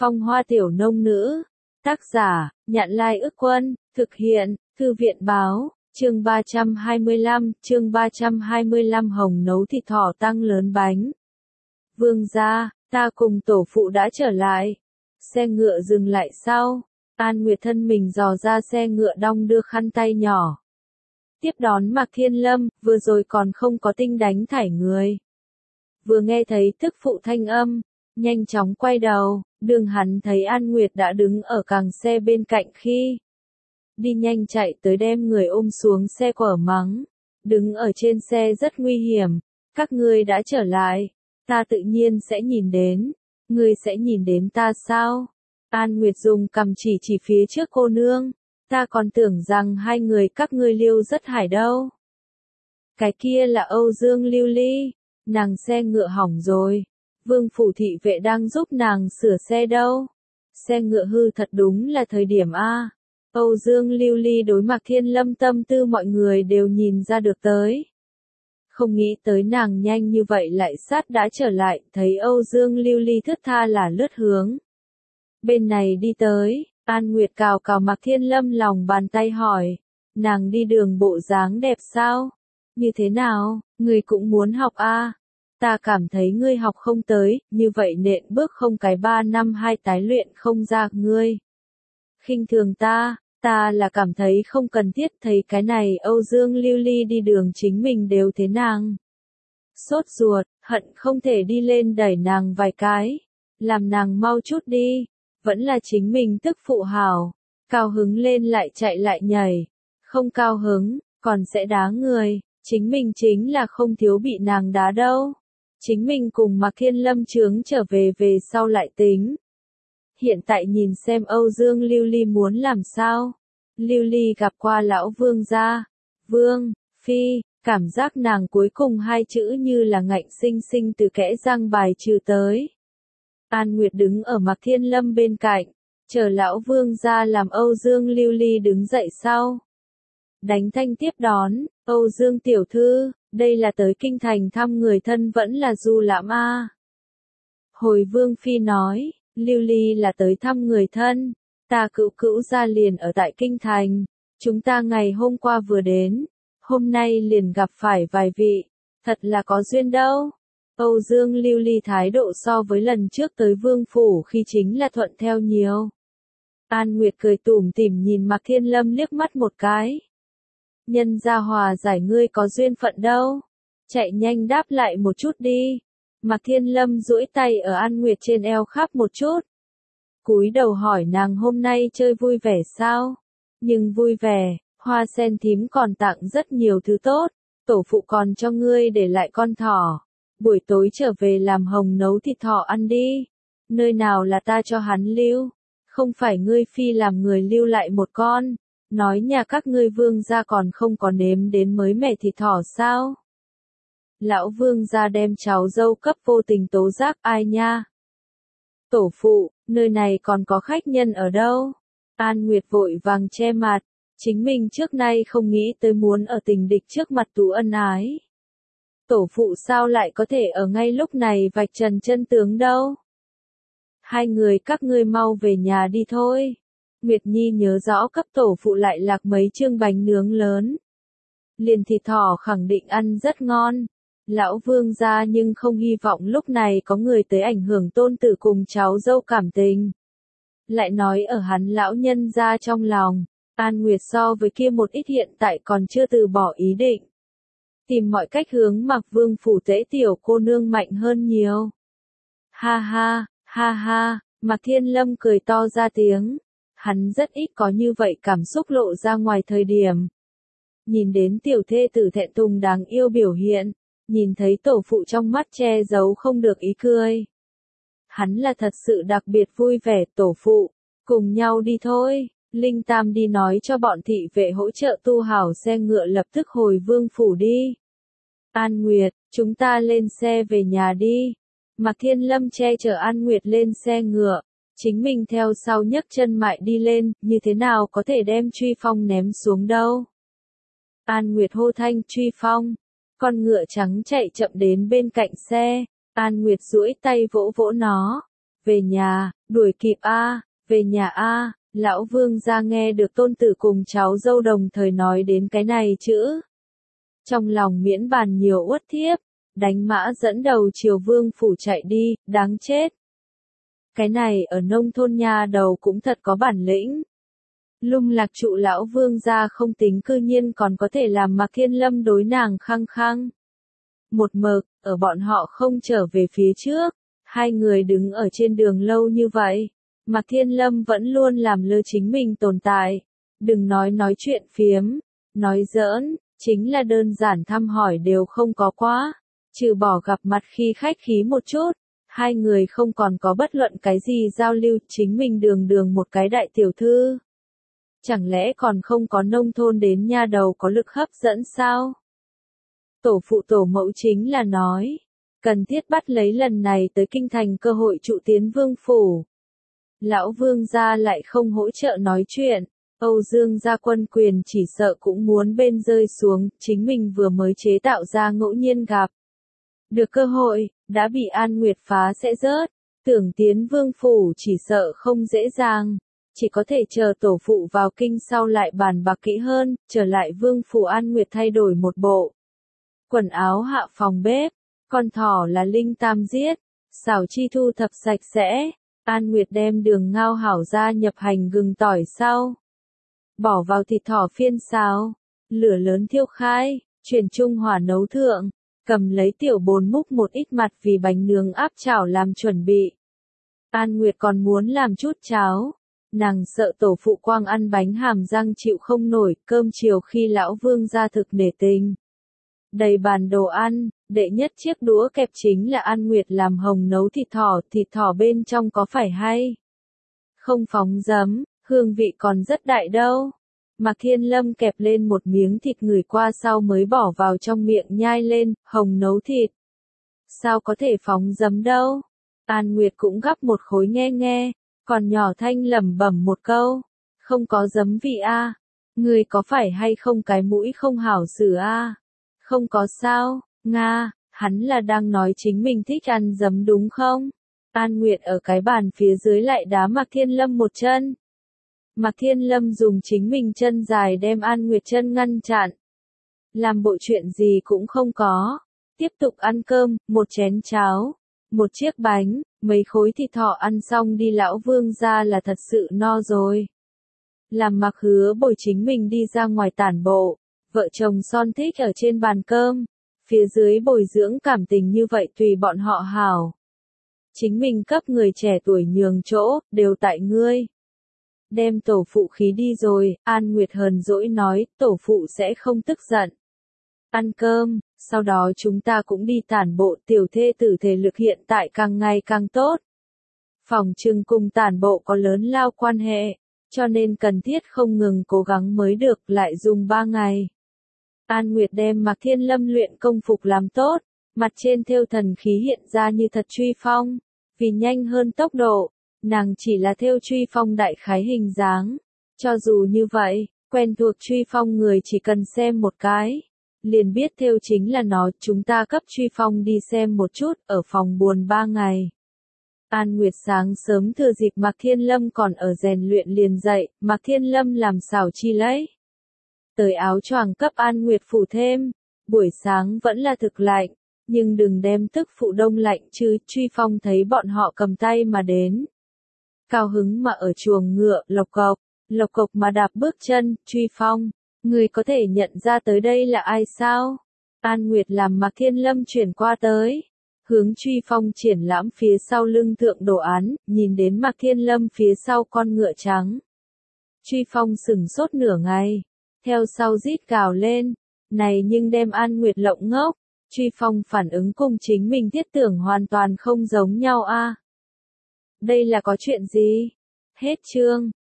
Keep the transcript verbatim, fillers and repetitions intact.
Phong Hoa Tiểu Nông Nữ. Tác giả, Nhạn Lai Ức Quân. Thực hiện, Thư viện Báo. Chương ba trăm hai mươi lăm, chương ba trăm hai mươi lăm Hồng nấu thịt thỏ tăng lớn bánh. Vương gia, ta cùng tổ phụ đã trở lại. Xe ngựa dừng lại sau. An Nguyệt thân mình dò ra xe ngựa đong đưa khăn tay nhỏ. Tiếp đón Mạc Thiên Lâm, vừa rồi còn không có tinh đánh thải người. Vừa nghe thấy tức phụ thanh âm, nhanh chóng quay đầu, đường hắn thấy An Nguyệt đã đứng ở càng xe bên cạnh khi đi nhanh chạy tới đem người ôm xuống xe quở mắng. Đứng ở trên xe rất nguy hiểm, các ngươi đã trở lại, ta tự nhiên sẽ nhìn đến, ngươi sẽ nhìn đến ta sao? An Nguyệt dùng cầm chỉ chỉ phía trước cô nương, ta còn tưởng rằng hai người các ngươi liêu rất hải đâu. Cái kia là Âu Dương Lưu Ly, nàng xe ngựa hỏng rồi, Vương phủ thị vệ đang giúp nàng sửa xe đâu. Xe ngựa hư thật đúng là thời điểm A. Âu Dương Lưu Ly đối Mạc Thiên Lâm tâm tư mọi người đều nhìn ra được tới. Không nghĩ tới nàng nhanh như vậy lại sát đã trở lại, thấy Âu Dương Lưu Ly thướt tha là lướt hướng. Bên này đi tới, An Nguyệt cào cào Mạc Thiên Lâm lòng bàn tay hỏi, nàng đi đường bộ dáng đẹp sao? Như thế nào, người cũng muốn học a? Ta cảm thấy ngươi học không tới, như vậy nện bước không cái ba năm hai tái luyện không ra, ngươi khinh thường ta, ta là cảm thấy không cần thiết, thấy cái này Âu Dương Lưu Ly đi đường chính mình đều thế nàng. Sốt ruột, hận không thể đi lên đẩy nàng vài cái, làm nàng mau chút đi, vẫn là chính mình tức phụ hảo, cao hứng lên lại chạy lại nhảy, không cao hứng, còn sẽ đá người, chính mình chính là không thiếu bị nàng đá đâu. Chính mình cùng Mạc Thiên Lâm chướng trở về về sau lại tính. Hiện tại nhìn xem Âu Dương Lưu Ly muốn làm sao. Lưu Ly gặp qua lão vương gia. Vương, phi, cảm giác nàng cuối cùng hai chữ như là ngạnh sinh sinh từ kẽ răng bài trừ tới. An Nguyệt đứng ở Mạc Thiên Lâm bên cạnh, chờ lão vương gia làm Âu Dương Lưu Ly đứng dậy sau. Đánh thanh tiếp đón, Âu Dương tiểu thư, đây là tới kinh thành thăm người thân vẫn là du lãm a? Hồi Vương phi nói, Lưu Ly là tới thăm người thân, ta cữu cữu gia liền ở tại kinh thành, chúng ta ngày hôm qua vừa đến, hôm nay liền gặp phải vài vị, thật là có duyên đâu. Âu Dương Lưu Ly thái độ so với lần trước tới Vương phủ khi chính là thuận theo nhiều. An Nguyệt cười tủm tỉm nhìn Mạc Thiên Lâm liếc mắt một cái. Nhân gia hòa giải ngươi có duyên phận đâu. Chạy nhanh đáp lại một chút đi. Mạc Thiên Lâm duỗi tay ở An Nguyệt trên eo khắp một chút. Cúi đầu hỏi nàng hôm nay chơi vui vẻ sao? Nhưng vui vẻ, Hoa Sen thím còn tặng rất nhiều thứ tốt. Tổ phụ còn cho ngươi để lại con thỏ. Buổi tối trở về làm hồng nấu thịt thỏ ăn đi. Nơi nào là ta cho hắn lưu? Không phải ngươi phi làm người lưu lại một con. Nói nhà các ngươi vương gia còn không có nếm đến mới mẻ thịt thỏ sao? Lão vương gia đem cháu dâu cấp vô tình tố giác ai nha? Tổ phụ, nơi này còn có khách nhân ở đâu? An Nguyệt vội vàng che mặt, chính mình trước nay không nghĩ tới muốn ở tình địch trước mặt tú ân ái. Tổ phụ sao lại có thể ở ngay lúc này vạch trần chân tướng đâu? Hai người các ngươi mau về nhà đi thôi. Nguyệt Nhi nhớ rõ cấp tổ phụ lại lạc mấy chương bánh nướng lớn. Liền thịt thỏ khẳng định ăn rất ngon. Lão vương gia nhưng không hy vọng lúc này có người tới ảnh hưởng tôn tử cùng cháu dâu cảm tình. Lại nói ở hắn lão nhân gia trong lòng, An Nguyệt so với kia một ít hiện tại còn chưa từ bỏ ý định. Tìm mọi cách hướng Mạc Vương phủ tế tiểu cô nương mạnh hơn nhiều. Ha ha, ha ha, Mạc Thiên Lâm cười to ra tiếng. Hắn rất ít có như vậy cảm xúc lộ ra ngoài thời điểm. Nhìn đến tiểu thê tử thẹn thùng đáng yêu biểu hiện, nhìn thấy tổ phụ trong mắt che giấu không được ý cười. Hắn là thật sự đặc biệt vui vẻ. Tổ phụ, cùng nhau đi thôi, Linh Tam đi nói cho bọn thị vệ hỗ trợ tu hảo xe ngựa lập tức hồi Vương phủ đi. An Nguyệt, chúng ta lên xe về nhà đi. Mạc Thiên Lâm che chở An Nguyệt lên xe ngựa. Chính mình theo sau nhấc chân mại đi lên, như thế nào có thể đem Truy Phong ném xuống đâu. An Nguyệt hô thanh Truy Phong, con ngựa trắng chạy chậm đến bên cạnh xe, An Nguyệt duỗi tay vỗ vỗ nó, về nhà, Đuổi kịp a, về nhà a. Lão vương gia nghe được tôn tử cùng cháu dâu đồng thời nói đến cái này chữ. Trong lòng miễn bàn nhiều uất thiếp, đánh mã dẫn đầu triều vương phủ chạy đi, đáng chết. Cái này ở nông thôn nha đầu cũng thật có bản lĩnh. Lung lạc trụ lão vương gia không tính cư nhiên còn có thể làm Mạc Thiên Lâm đối nàng khăng khăng. Một mực, ở bọn họ không trở về phía trước, hai người đứng ở trên đường lâu như vậy. Mạc Thiên Lâm vẫn luôn làm lơ chính mình tồn tại. Đừng nói nói chuyện phiếm, nói giỡn, chính là đơn giản thăm hỏi đều không có quá. Trừ bỏ gặp mặt khi khách khí một chút, hai người không còn có bất luận cái gì giao lưu, chính mình đường đường một cái đại tiểu thư. Chẳng lẽ còn không có nông thôn đến nha đầu có lực hấp dẫn sao? Tổ phụ tổ mẫu chính là nói, cần thiết bắt lấy lần này tới kinh thành cơ hội trụ tiến vương phủ. Lão vương gia lại không hỗ trợ nói chuyện, Âu Dương gia quân quyền chỉ sợ cũng muốn bên rơi xuống, chính mình vừa mới chế tạo ra ngẫu nhiên gặp. Được cơ hội, đã bị An Nguyệt phá sẽ rớt, tưởng tiến vương phủ chỉ sợ không dễ dàng, chỉ có thể chờ tổ phụ vào kinh sau lại bàn bạc kỹ hơn, trở lại vương phủ An Nguyệt thay đổi một bộ. Quần áo hạ phòng bếp, con thỏ là linh tam giết, xào chi thu thập sạch sẽ, An Nguyệt đem đường ngao hảo ra nhập hành gừng tỏi sau. Bỏ vào thịt thỏ phiên xào, lửa lớn thiêu khai, chuyển trung hỏa nấu thượng, cầm lấy tiểu bồn múc một ít mặt vì bánh nướng áp chảo làm chuẩn bị. An Nguyệt còn muốn làm chút cháo, nàng sợ tổ phụ quang ăn bánh hàm răng chịu không nổi, cơm chiều khi lão vương ra thực nể tình. Đầy bàn đồ ăn, đệ nhất chiếc đũa kẹp chính là An Nguyệt làm hồng nấu thịt thỏ, thịt thỏ bên trong có phải hay? Không phóng giấm, hương vị còn rất đại đâu. Mạc Thiên Lâm kẹp lên một miếng thịt ngửi qua sau mới bỏ vào trong miệng nhai lên, hồng nấu thịt. Sao có thể phóng giấm đâu? An Nguyệt cũng gắp một khối nghe nghe, còn nhỏ thanh lẩm bẩm một câu. Không có giấm vị a, người có phải hay không cái mũi không hảo xử a? Không có sao, Nga, hắn là đang nói chính mình thích ăn giấm đúng không? An Nguyệt ở cái bàn phía dưới lại đá Mạc Thiên Lâm một chân. Mạc Thiên Lâm dùng chính mình chân dài đem An Nguyệt chân ngăn chặn. Làm bộ chuyện gì cũng không có. Tiếp tục ăn cơm, một chén cháo, một chiếc bánh, mấy khối thịt thỏ ăn xong đi lão vương ra là thật sự no rồi. Làm Mạc Hứa Bồi chính mình đi ra ngoài tản bộ. Vợ chồng son thích ở trên bàn cơm, phía dưới bồi dưỡng cảm tình như vậy tùy bọn họ hảo. Chính mình cấp người trẻ tuổi nhường chỗ, đều tại ngươi. Đem tổ phụ khí đi rồi, An Nguyệt hờn dỗi nói, tổ phụ sẽ không tức giận. Ăn cơm, sau đó chúng ta cũng đi tản bộ, tiểu thê tử thể lực hiện tại càng ngày càng tốt. Phòng trừng cùng tản bộ có lớn lao quan hệ, cho nên cần thiết không ngừng cố gắng mới được, lại dùng ba ngày. An Nguyệt đem Mạc Thiên Lâm luyện công phục làm tốt, mặt trên thêu thần khí hiện ra như thật truy phong, vì nhanh hơn tốc độ, nàng chỉ là thêu truy phong đại khái hình dáng. Cho dù như vậy, quen thuộc truy phong người chỉ cần xem một cái, liền biết thêu chính là nó, chúng ta cấp truy phong đi xem một chút, ở phòng buồn ba ngày. An Nguyệt sáng sớm thừa dịp Mạc Thiên Lâm còn ở rèn luyện liền dậy, Mạc Thiên Lâm làm xảo chi lấy. Tới áo choàng cấp An Nguyệt phủ thêm, buổi sáng vẫn là thực lạnh, nhưng đừng đem tức phụ đông lạnh chứ, truy phong thấy bọn họ cầm tay mà đến. Cao hứng mà ở chuồng ngựa, lộc cộc, lộc cộc mà đạp bước chân, truy phong, người có thể nhận ra tới đây là ai sao? An Nguyệt làm Mạc Thiên Lâm chuyển qua tới, hướng truy phong triển lãm phía sau lưng thượng đồ án, nhìn đến Mạc Thiên Lâm phía sau con ngựa trắng. Truy phong sừng sốt nửa ngày. Theo sau rít gào lên, này nhưng đem An Nguyệt lộng ngốc, truy phong phản ứng cùng chính mình thiết tưởng hoàn toàn không giống nhau a. Đây là có chuyện gì? Hết chương.